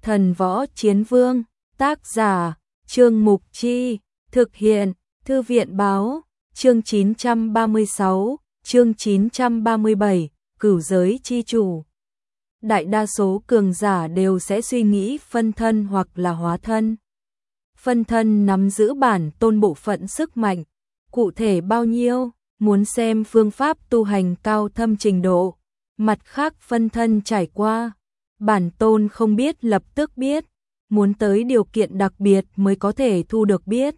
Thần Võ Chiến Vương, tác giả, Trương Mục Chi, thực hiện, Thư viện Báo, chương 936, chương 937, Cửu Giới Chi Chủ. Đại đa số cường giả đều sẽ suy nghĩ phân thân hoặc là hóa thân. Phân thân nắm giữ bản tôn bộ phận sức mạnh, cụ thể bao nhiêu, muốn xem phương pháp tu hành cao thâm trình độ. Mặt khác phân thân trải qua, bản tôn không biết lập tức biết, muốn tới điều kiện đặc biệt mới có thể thu được biết.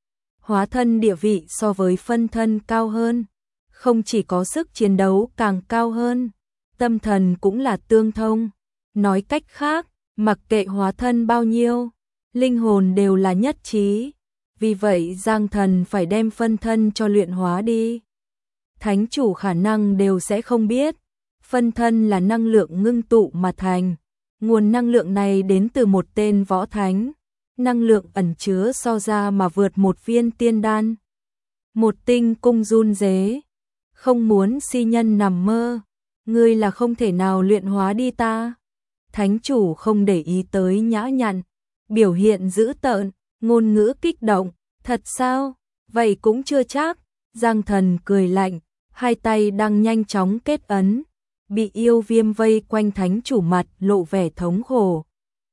Hóa thân địa vị so với phân thân cao hơn, không chỉ có sức chiến đấu càng cao hơn, tâm thần cũng là tương thông. Nói cách khác, mặc kệ hóa thân bao nhiêu, linh hồn đều là nhất trí. Vì vậy Giang Thần phải đem phân thân cho luyện hóa đi. Thánh chủ khả năng đều sẽ không biết, phân thân là năng lượng ngưng tụ mà thành. Nguồn năng lượng này đến từ một tên võ thánh. Năng lượng ẩn chứa so ra mà vượt một viên tiên đan. Một tinh cung run rế. Không muốn si nhân nằm mơ. Ngươi là không thể nào luyện hóa đi ta. Thánh chủ không để ý tới nhã nhặn. Biểu hiện dữ tợn, ngôn ngữ kích động. Thật sao? Vậy cũng chưa chắc. Giang Thần cười lạnh. Hai tay đang nhanh chóng kết ấn. Bị yêu viêm vây quanh thánh chủ mặt lộ vẻ thống khổ.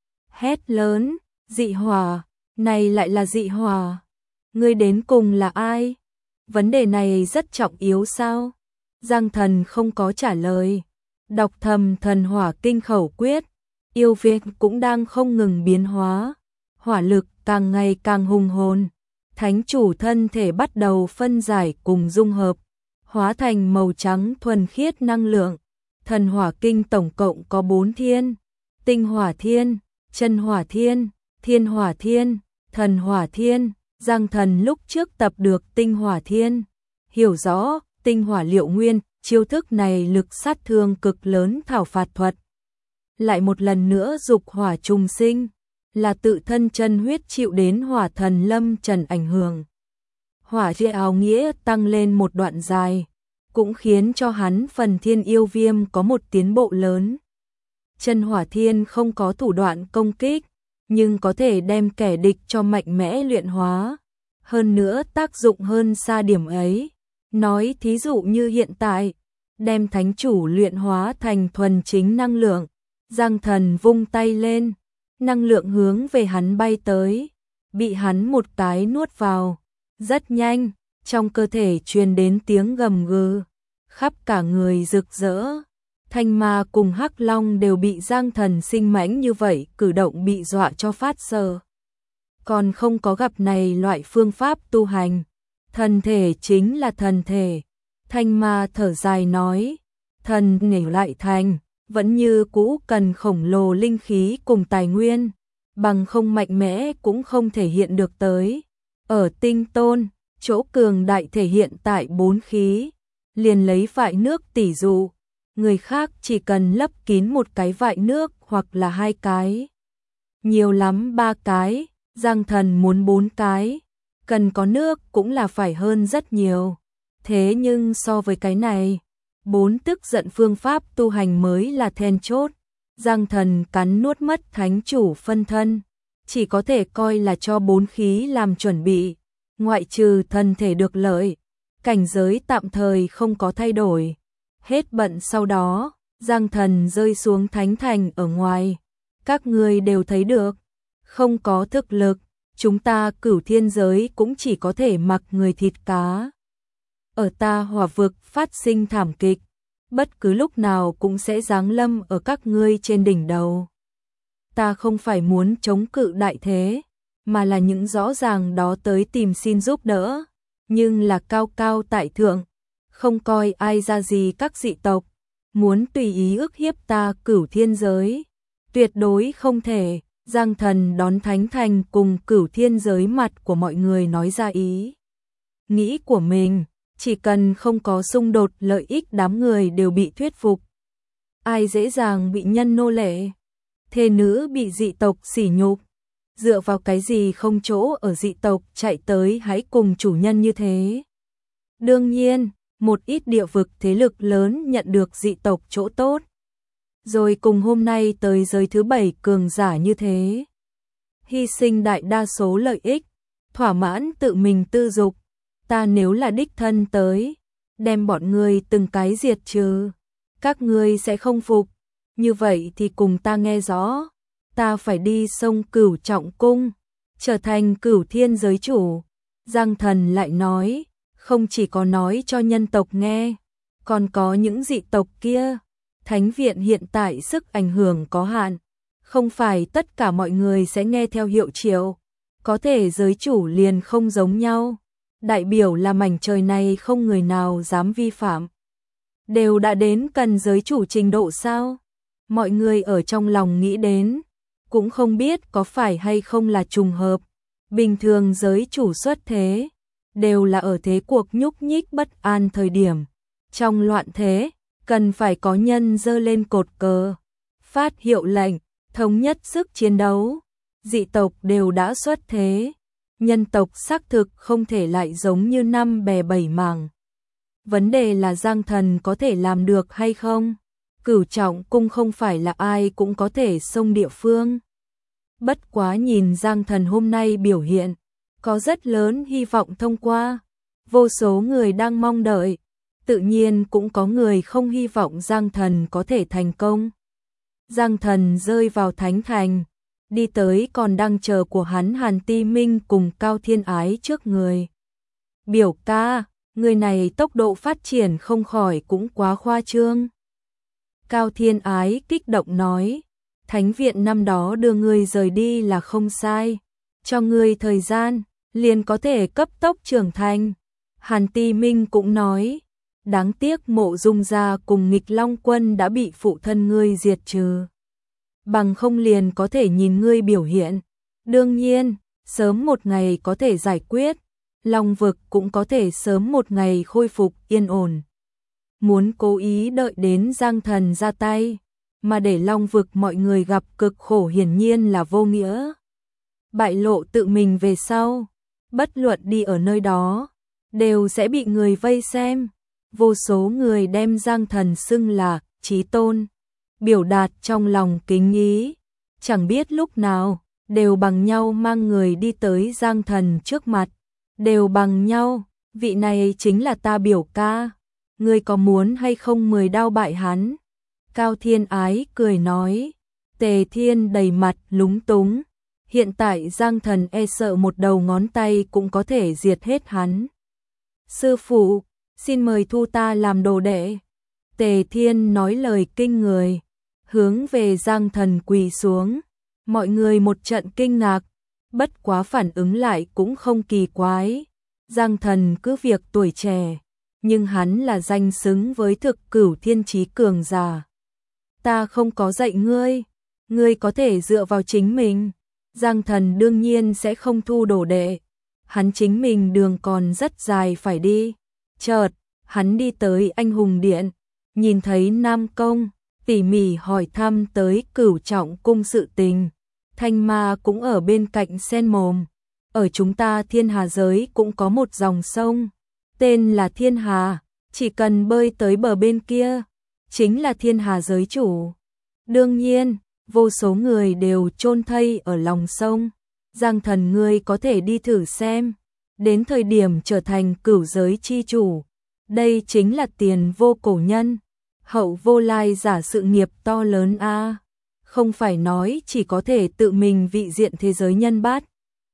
Hét lớn, dị hỏa, này lại là dị hỏa. Ngươi đến cùng là ai? Vấn đề này rất trọng yếu sao? Giang Thần không có trả lời. Đọc thầm thần hỏa kinh khẩu quyết, yêu viêm cũng đang không ngừng biến hóa. Hỏa lực càng ngày càng hùng hồn. Thánh chủ thân thể bắt đầu phân giải cùng dung hợp, hóa thành màu trắng thuần khiết năng lượng. Thần hỏa kinh tổng cộng có 4 thiên: tinh hỏa thiên, chân hỏa thiên, thiên hỏa thiên, thần hỏa thiên. Giang Thần lúc trước tập được tinh hỏa thiên, hiểu rõ tinh hỏa liệu nguyên, chiêu thức này lực sát thương cực lớn thảo phạt thuật. Lại một lần nữa dục hỏa trùng sinh, là tự thân chân huyết chịu đến hỏa thần lâm trần ảnh hưởng. Hỏa địa áo nghĩa tăng lên một đoạn dài, cũng khiến cho hắn phần thiên yêu viêm có một tiến bộ lớn. Chân hỏa thiên không có thủ đoạn công kích, nhưng có thể đem kẻ địch cho mạnh mẽ luyện hóa. Hơn nữa tác dụng hơn xa điểm ấy. Nói thí dụ như hiện tại, đem thánh chủ luyện hóa thành thuần chính năng lượng. Giang Thần vung tay lên, năng lượng hướng về hắn bay tới, bị hắn một cái nuốt vào. Rất nhanh, trong cơ thể truyền đến tiếng gầm gừ, khắp cả người rực rỡ. Thanh ma cùng Hắc Long đều bị Giang Thần sinh mãnh như vậy cử động bị dọa cho phát sợ. Còn không có gặp này loại phương pháp tu hành. Thần thể chính là thần thể. Thanh ma thở dài nói, thần nể lại thành, vẫn như cũ cần khổng lồ linh khí cùng tài nguyên, bằng không mạnh mẽ cũng không thể hiện được tới. Ở Tinh Tôn, chỗ cường đại thể hiện tại 4 khí, liền lấy vại nước tỉ dụ, người khác chỉ cần lấp kín một cái vại nước hoặc là 2 cái. Nhiều lắm 3 cái, Giang Thần muốn 4 cái, cần có nước cũng là phải hơn rất nhiều. Thế nhưng so với cái này, 4 tức giận phương pháp tu hành mới là then chốt. Giang Thần cắn nuốt mất thánh chủ phân thân, chỉ có thể coi là cho 4 khí làm chuẩn bị. Ngoại trừ thân thể được lợi, cảnh giới tạm thời không có thay đổi. Hết bận sau đó, Giang Thần rơi xuống thánh thành ở ngoài. Các ngươi đều thấy được, không có thực lực, chúng ta Cửu Thiên giới cũng chỉ có thể mặc người thịt cá. Ở ta hỏa vực phát sinh thảm kịch, bất cứ lúc nào cũng sẽ giáng lâm ở các ngươi trên đỉnh đầu. Ta không phải muốn chống cự đại thế, mà là những rõ ràng đó tới tìm xin giúp đỡ, nhưng là cao cao tại thượng, không coi ai ra gì các dị tộc, muốn tùy ý ức hiếp ta Cửu Thiên giới, tuyệt đối không thể. Giang Thần đón thánh thành cùng Cửu Thiên giới mặt của mọi người nói ra ý nghĩ của mình, chỉ cần không có xung đột lợi ích đám người đều bị thuyết phục. Ai dễ dàng bị nhân nô lệ, thê nữ bị dị tộc sỉ nhục, dựa vào cái gì không chỗ ở dị tộc chạy tới hãy cùng chủ nhân như thế. Đương nhiên, một ít địa vực thế lực lớn nhận được dị tộc chỗ tốt, rồi cùng hôm nay tới giới thứ 7 cường giả như thế. Hy sinh đại đa số lợi ích, thỏa mãn tự mình tư dục. Ta nếu là đích thân tới, đem bọn ngươi từng cái diệt trừ, các ngươi sẽ không phục. Như vậy thì cùng ta nghe rõ, ta phải đi sông Cửu Trọng Cung, trở thành Cửu Thiên giới chủ. Giang Thần lại nói, không chỉ có nói cho nhân tộc nghe, còn có những dị tộc kia. Thánh viện hiện tại sức ảnh hưởng có hạn, không phải tất cả mọi người sẽ nghe theo hiệu triệu, có thể giới chủ liền không giống nhau, đại biểu là mảnh trời này không người nào dám vi phạm. Đều đã đến cần giới chủ trình độ sao? Mọi người ở trong lòng nghĩ đến, cũng không biết có phải hay không là trùng hợp. Bình thường giới chủ xuất thế, đều là ở thế cuộc nhúc nhích bất an thời điểm. Trong loạn thế, cần phải có nhân giơ lên cột cờ, phát hiệu lệnh, thống nhất sức chiến đấu. Dị tộc đều đã xuất thế, nhân tộc xác thực không thể lại giống như năm bè bảy mảng. Vấn đề là Giang Thần có thể làm được hay không? Cửu Trọng Cung không phải là ai cũng có thể xông địa phương. Bất quá nhìn Giang Thần hôm nay biểu hiện, có rất lớn hy vọng thông qua. Vô số người đang mong đợi, tự nhiên cũng có người không hy vọng Giang Thần có thể thành công. Giang Thần rơi vào Thánh Thành, đi tới còn đang chờ của hắn Hàn Ti Minh cùng Cao Thiên Ái trước người. Biểu ca, người này tốc độ phát triển không khỏi cũng quá khoa trương. Cao Thiên Ái kích động nói, Thánh viện năm đó đưa ngươi rời đi là không sai, cho ngươi thời gian, liền có thể cấp tốc trưởng thành. Hàn Ti Minh cũng nói, đáng tiếc Mộ Dung gia cùng Nghịch Long quân đã bị phụ thân ngươi diệt trừ. Bằng không liền có thể nhìn ngươi biểu hiện. Đương nhiên, sớm một ngày có thể giải quyết, Long vực cũng có thể sớm một ngày khôi phục yên ổn. Muốn cố ý đợi đến Giang Thần ra tay, mà để Long vực mọi người gặp cực khổ hiển nhiên là vô nghĩa. Bại lộ tự mình về sau, bất luận đi ở nơi đó, đều sẽ bị người vây xem. Vô số người đem Giang Thần xưng là chí tôn, biểu đạt trong lòng kính ý, chẳng biết lúc nào, đều bằng nhau mang người đi tới Giang Thần trước mặt, đều bằng nhau, vị này chính là ta biểu ca, ngươi có muốn hay không 10 đao bại hắn? Cao Thiên Ái cười nói, Tề Thiên đầy mặt lúng túng, hiện tại Giang Thần e sợ một đầu ngón tay cũng có thể diệt hết hắn. Sư phụ, xin mời thu ta làm đồ đệ. Tề Thiên nói lời kinh người, hướng về Giang Thần quỳ xuống. Mọi người một trận kinh ngạc, bất quá phản ứng lại cũng không kỳ quái. Giang Thần cứ việc tuổi trẻ, nhưng hắn là danh xứng với thực cửu thiên chí cường giả. Ta không có dạy ngươi, ngươi có thể dựa vào chính mình. Giang Thần đương nhiên sẽ không thu đồ đệ, hắn chính mình đường còn rất dài phải đi. Chợt, hắn đi tới Anh Hùng Điện, nhìn thấy Nam Công, tỉ mỉ hỏi thăm tới Cửu Trọng Cung sự tình. Thanh Ma cũng ở bên cạnh xen mồm. Ở chúng ta Thiên Hà giới cũng có một dòng sông, tên là Thiên Hà, chỉ cần bơi tới bờ bên kia, chính là Thiên Hà giới chủ. Đương nhiên, vô số người đều chôn thây ở lòng sông. Giang Thần ngươi có thể đi thử xem, đến thời điểm trở thành cửu giới chi chủ. Đây chính là tiền vô cổ nhân, hậu vô lai giả sự nghiệp to lớn a. Không phải nói chỉ có thể tự mình vị diện thế giới nhân bát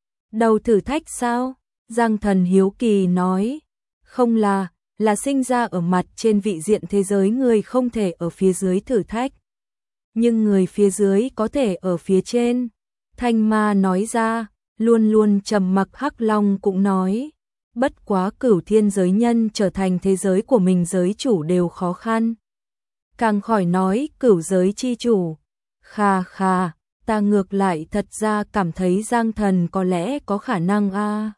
đầu thử thách sao? Giang Thần hiếu kỳ nói, không là sinh ra ở mặt trên vị diện thế giới người không thể ở phía dưới thử thách. Nhưng người phía dưới có thể ở phía trên. Thanh Ma nói ra, luôn luôn trầm mặc Hắc Long cũng nói, bất quá cửu thiên giới nhân trở thành thế giới của mình giới chủ đều khó khăn. Càng khỏi nói cửu giới chi chủ. Khà khà, ta ngược lại thật ra cảm thấy Giang Thần có lẽ có khả năng a.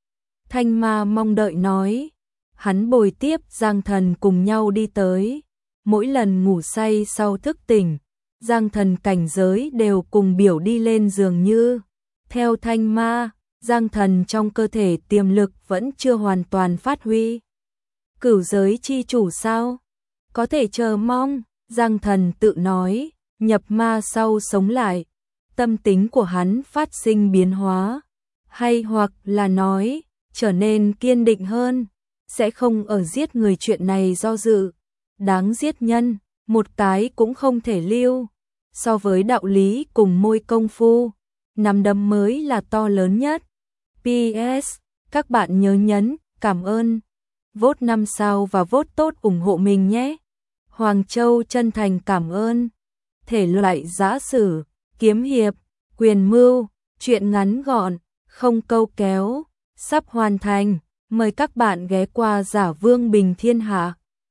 Thanh Ma mong đợi nói, hắn bồi tiếp Giang Thần cùng nhau đi tới. Mỗi lần ngủ say sau thức tỉnh, Giang Thần cảnh giới đều cùng biểu đi lên dường như. Theo Thanh Ma, Giang Thần trong cơ thể tiềm lực vẫn chưa hoàn toàn phát huy. Cửu giới chi chủ sao? Có thể chờ mong. Giang Thần tự nói, nhập ma sau sống lại, tâm tính của hắn phát sinh biến hóa, hay hoặc là nói, trở nên kiên định hơn, sẽ không ở giết người chuyện này do dự, đáng giết nhân, một cái cũng không thể lưu, so với đạo lý cùng môi công phu, nắm đấm mới là to lớn nhất. PS, các bạn nhớ nhấn, cảm ơn, vote 5 sao và vote tốt ủng hộ mình nhé. Hoàng Châu chân thành cảm ơn. Thể loại giã sử, kiếm hiệp, quyền mưu, truyện ngắn gọn, không câu kéo, sắp hoàn thành. Mời các bạn ghé qua Giả Vương Bình Thiên Hạ.